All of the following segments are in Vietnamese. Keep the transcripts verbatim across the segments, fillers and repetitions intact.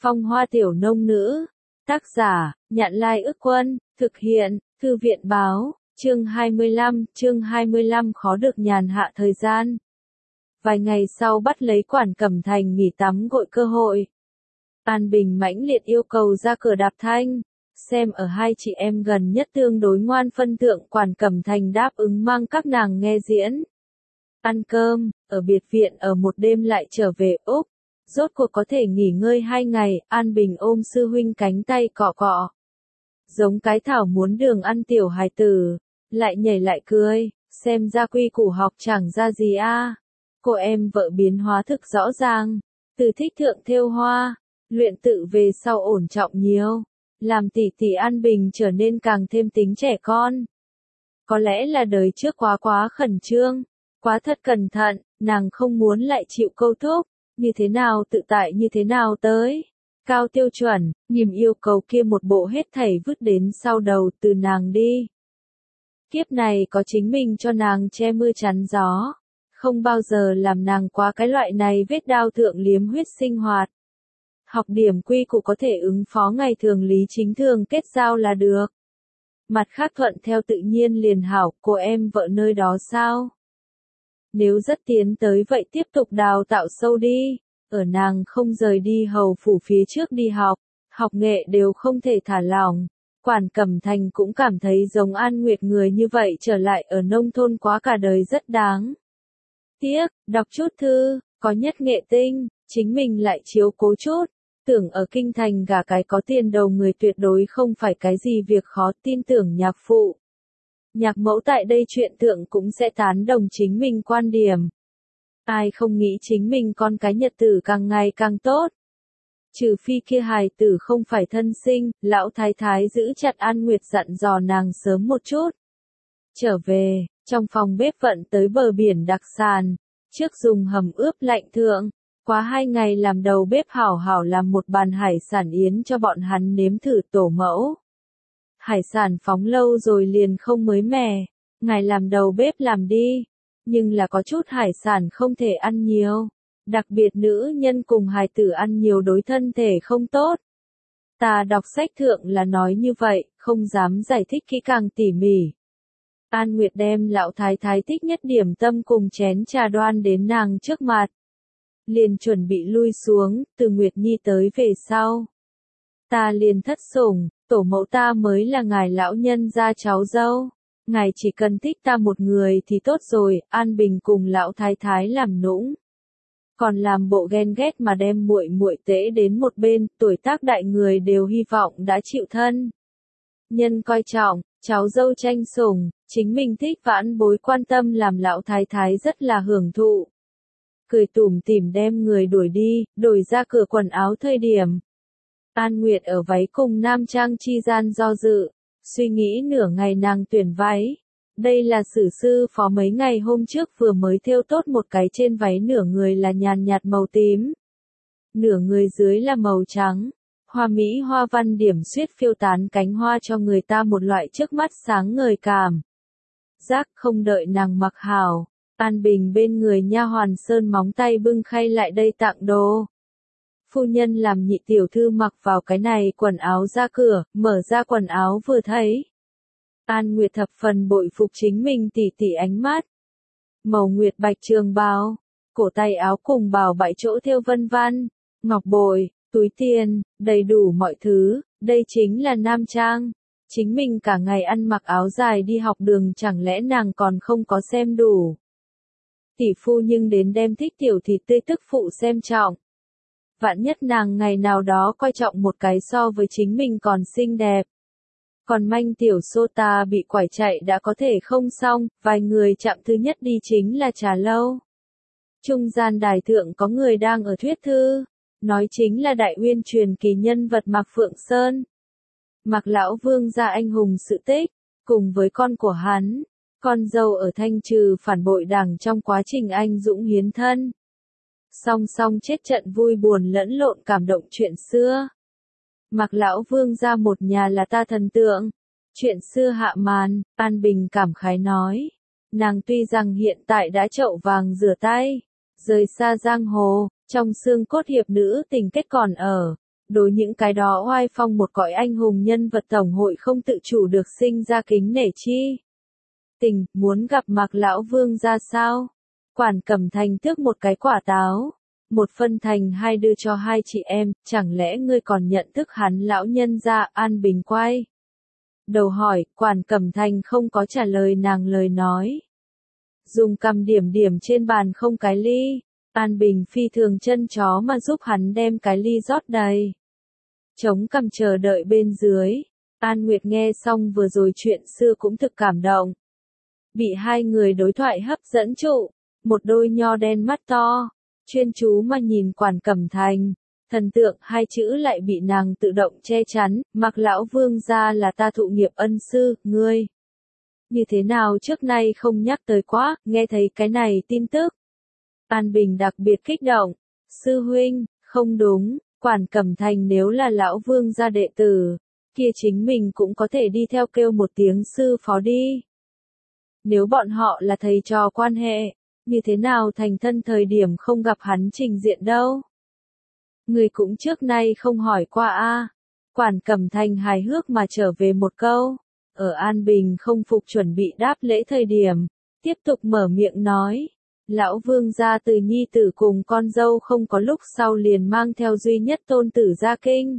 Phong hoa tiểu nông nữ. Tác giả, Nhạn Lai Ức Quân, thực hiện, Thư viện Báo, chương hai mươi lăm, chương hai mươi lăm khó được nhàn hạ thời gian. Vài ngày sau bắt lấy Quản Cẩm Thành nghỉ tắm gội cơ hội. An Bình mãnh liệt yêu cầu ra cửa đạp thanh, xem ở hai chị em gần nhất tương đối ngoan phân thượng Quản Cẩm Thành đáp ứng mang các nàng nghe diễn. Ăn cơm, ở biệt viện ở một đêm lại trở về Úc. Rốt cuộc có thể nghỉ ngơi hai ngày, An Bình ôm sư huynh cánh tay cọ cọ. Giống cái thảo muốn đường ăn tiểu hài tử, lại nhảy lại cười, xem ra quy củ học chẳng ra gì a. À. Cô em vợ biến hóa thực rõ ràng, từ thích thượng thêu hoa, luyện tự về sau ổn trọng nhiều, làm tỷ tỷ An Bình trở nên càng thêm tính trẻ con. Có lẽ là đời trước quá quá khẩn trương, quá thật cẩn thận, nàng không muốn lại chịu câu thúc. Như thế nào tự tại như thế nào tới. Cao tiêu chuẩn, nhìm yêu cầu kia một bộ hết thảy vứt đến sau đầu từ nàng đi. Kiếp này có chính mình cho nàng che mưa chắn gió. Không bao giờ làm nàng quá cái loại này vết đao thượng liếm huyết sinh hoạt. Học điểm quy củ có thể ứng phó ngày thường lý chính thường kết giao là được. Mặt khác thuận theo tự nhiên liền hảo, cô em vợ nơi đó sao? Nếu rất tiến tới vậy tiếp tục đào tạo sâu đi, ở nàng không rời đi hầu phủ phía trước đi học, học nghệ đều không thể thả lỏng. Quản Cẩm Thành cũng cảm thấy giống An Nguyệt người như vậy trở lại ở nông thôn quá cả đời rất đáng. Tiếc, đọc chút thư, có nhất nghệ tinh, chính mình lại chiếu cố chút, tưởng ở kinh thành gả cái có tiền đầu người tuyệt đối không phải cái gì việc khó, tin tưởng nhạc phụ. Nhạc mẫu tại đây chuyện thượng cũng sẽ tán đồng chính mình quan điểm. Ai không nghĩ chính mình con cái nhật tử càng ngày càng tốt. Trừ phi kia hài tử không phải thân sinh, lão thái thái giữ chặt An Nguyệt dặn dò nàng sớm một chút. Trở về, trong phòng bếp vận tới bờ biển đặc sản, trước dùng hầm ướp lạnh thượng, quá hai ngày làm đầu bếp hảo hảo làm một bàn hải sản yến cho bọn hắn nếm thử tổ mẫu. Hải sản phóng lâu rồi liền không mới mẻ, ngài làm đầu bếp làm đi, nhưng là có chút hải sản không thể ăn nhiều, đặc biệt nữ nhân cùng hài tử ăn nhiều đối thân thể không tốt. Ta đọc sách thượng là nói như vậy, không dám giải thích kỹ càng tỉ mỉ. An Nguyệt đem lão thái thái thích nhất điểm tâm cùng chén trà đoan đến nàng trước mặt. Liền chuẩn bị lui xuống, từ Nguyệt Nhi tới về sau. Ta liền thất sủng. Tổ mẫu ta mới là ngài lão nhân gia cháu dâu, ngài chỉ cần thích ta một người thì tốt rồi. An Bình cùng lão thái thái làm nũng, còn làm bộ ghen ghét mà đem muội muội tễ đến một bên, tuổi tác đại người đều hy vọng đã chịu thân nhân coi trọng, cháu dâu tranh sủng, chính mình thích vãn bối quan tâm làm lão thái thái rất là hưởng thụ. Cười tủm tỉm đem người đuổi đi, đổi ra cửa quần áo thời điểm. An Nguyệt ở váy cùng nam trang chi gian do dự, suy nghĩ nửa ngày nàng tuyển váy. Đây là sử sư phó mấy ngày hôm trước vừa mới thêu tốt một cái trên váy nửa người là nhàn nhạt màu tím. Nửa người dưới là màu trắng, hoa mỹ hoa văn điểm xuyết phiêu tán cánh hoa cho người ta một loại trước mắt sáng ngời cảm. Giác không đợi nàng mặc hảo, An Bình bên người nha hoàn sơn móng tay bưng khay lại đây tặng đồ. Phu nhân làm nhị tiểu thư mặc vào cái này quần áo ra cửa, mở ra quần áo vừa thấy. An Nguyệt thập phần bội phục chính mình tỉ tỉ ánh mắt. Màu nguyệt bạch trường bào, cổ tay áo cùng bào bảy chỗ thêu vân văn, ngọc bội, túi tiền, đầy đủ mọi thứ, đây chính là nam trang. Chính mình cả ngày ăn mặc áo dài đi học đường chẳng lẽ nàng còn không có xem đủ. Tỷ phu nhưng đến đem thích tiểu thịt tươi tức phụ xem trọng. Vạn nhất nàng ngày nào đó coi trọng một cái so với chính mình còn xinh đẹp. Còn manh tiểu sô ta bị quải chạy đã có thể không xong, vài người chạm thứ nhất đi chính là trà lâu. Trung gian đài thượng có người đang ở thuyết thư, nói chính là đại uyên truyền kỳ nhân vật Mạc Phượng Sơn. Mạc lão vương gia anh hùng sự tích, cùng với con của hắn, con dâu ở thanh trừ phản bội đảng trong quá trình anh dũng hiến thân. Song song chết trận vui buồn lẫn lộn cảm động chuyện xưa. Mạc lão vương ra một nhà là ta thần tượng. Chuyện xưa hạ màn, An Bình cảm khái nói. Nàng tuy rằng hiện tại đã chậu vàng rửa tay, rời xa giang hồ, trong xương cốt hiệp nữ tình kết còn ở. Đối những cái đó oai phong một cõi anh hùng nhân vật tổng hội không tự chủ được sinh ra kính nể chi. Tình, muốn gặp Mạc lão vương ra sao? Quản Cẩm Thành tước một cái quả táo, một phân thành hai đưa cho hai chị em, chẳng lẽ ngươi còn nhận thức hắn lão nhân ra? An Bình quay đầu hỏi, Quản Cẩm Thành không có trả lời nàng lời nói. Dùng cầm điểm điểm trên bàn không cái ly, An Bình phi thường chân chó mà giúp hắn đem cái ly rót đầy. Chống cằm chờ đợi bên dưới, An Nguyệt nghe xong vừa rồi chuyện xưa cũng thực cảm động. Bị hai người đối thoại hấp dẫn trụ, một đôi nho đen mắt to, chuyên chú mà nhìn Quản Cẩm Thành, thần tượng hai chữ lại bị nàng tự động che chắn, Mạc lão vương gia là ta thụ nghiệp ân sư, ngươi. Như thế nào trước nay không nhắc tới quá, nghe thấy cái này tin tức. An Bình đặc biệt kích động, sư huynh, không đúng, Quản Cẩm Thành nếu là lão vương gia đệ tử, kia chính mình cũng có thể đi theo kêu một tiếng sư phó đi. Nếu bọn họ là thầy trò quan hệ, như thế nào thành thân thời điểm không gặp hắn trình diện đâu. Người cũng trước nay không hỏi qua a. Quản Cẩm Thành hài hước mà trở về một câu. Ở An Bình không phục chuẩn bị đáp lễ thời điểm, tiếp tục mở miệng nói. Lão vương gia từ nhi tử cùng con dâu không có lúc sau liền mang theo duy nhất tôn tử ra kinh.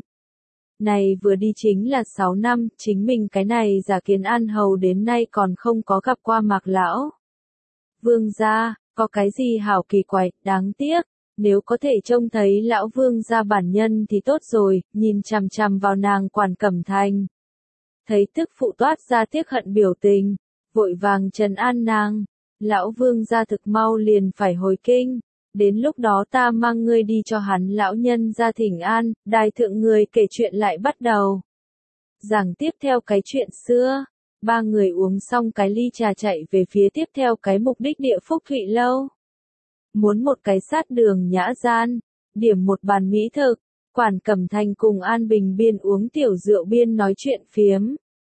Này vừa đi chính là sáu năm, chính mình cái này giả kiến An hầu đến nay còn không có gặp qua Mạc lão vương gia, có cái gì hảo kỳ quái, đáng tiếc, nếu có thể trông thấy lão vương gia bản nhân thì tốt rồi, nhìn chằm chằm vào nàng Quản Cẩm Thành. Thấy tức phụ toát ra tiếc hận biểu tình, vội vàng trấn an nàng, lão vương gia thực mau liền phải hồi kinh, đến lúc đó ta mang ngươi đi cho hắn lão nhân ra thỉnh an, đài thượng người kể chuyện lại bắt đầu. Giảng tiếp theo cái chuyện xưa, ba người uống xong cái ly trà chạy về phía tiếp theo cái mục đích địa Phúc Thụy Lâu. Muốn một cái sát đường nhã gian, điểm một bàn mỹ thực, Quản Cẩm Thành cùng An Bình biên uống tiểu rượu biên nói chuyện phiếm.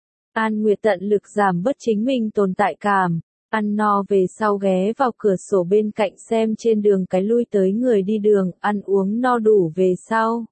An Nguyệt tận lực giảm bớt chính mình tồn tại cảm, ăn no về sau ghé vào cửa sổ bên cạnh xem trên đường cái lui tới người đi đường, ăn uống no đủ về sau.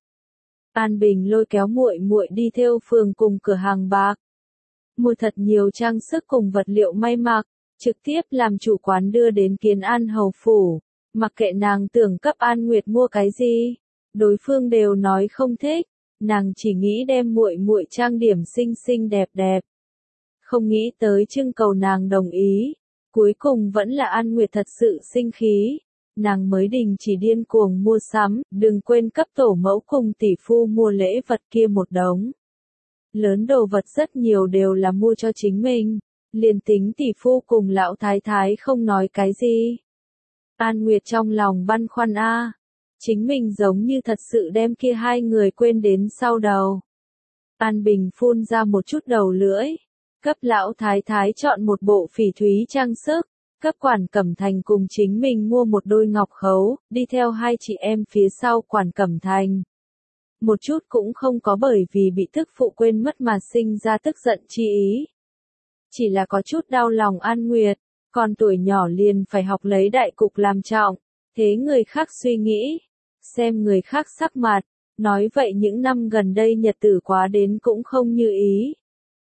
An Bình lôi kéo muội muội đi theo phường cùng cửa hàng bạc, mua thật nhiều trang sức cùng vật liệu may mặc, trực tiếp làm chủ quán đưa đến Kiến An hầu phủ. Mặc kệ nàng tưởng cấp An Nguyệt mua cái gì, đối phương đều nói không thích, nàng chỉ nghĩ đem muội muội trang điểm xinh xinh đẹp đẹp. Không nghĩ tới trưng cầu nàng đồng ý, cuối cùng vẫn là An Nguyệt thật sự sinh khí, nàng mới đình chỉ điên cuồng mua sắm, đừng quên cấp tổ mẫu cùng tỷ phu mua lễ vật kia một đống. Lớn đồ vật rất nhiều đều là mua cho chính mình, liền tính tỷ phu cùng lão thái thái không nói cái gì. An Nguyệt trong lòng băn khoăn a, chính mình giống như thật sự đem kia hai người quên đến sau đầu. An Bình phun ra một chút đầu lưỡi, cấp lão thái thái chọn một bộ phỉ thúy trang sức, cấp Quản Cẩm Thành cùng chính mình mua một đôi ngọc khấu, đi theo hai chị em phía sau Quản Cẩm Thành. Một chút cũng không có bởi vì bị tức phụ quên mất mà sinh ra tức giận chi ý. Chỉ là có chút đau lòng An Nguyệt, còn tuổi nhỏ liền phải học lấy đại cục làm trọng, thế người khác suy nghĩ, xem người khác sắc mặt, nói vậy những năm gần đây nhật tử quá đến cũng không như ý.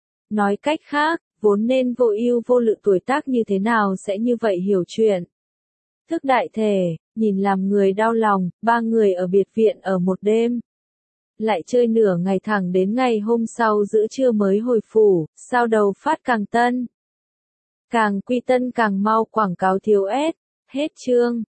Nói cách khác, vốn nên vô ưu vô lự tuổi tác như thế nào sẽ như vậy hiểu chuyện. Thức đại thể, nhìn làm người đau lòng, ba người ở biệt viện ở một đêm. Lại chơi nửa ngày thẳng đến ngày hôm sau giữa trưa mới hồi phủ, sao đầu phát càng tân. Càng quy tân càng mau quảng cáo thiếu ép, hết chương.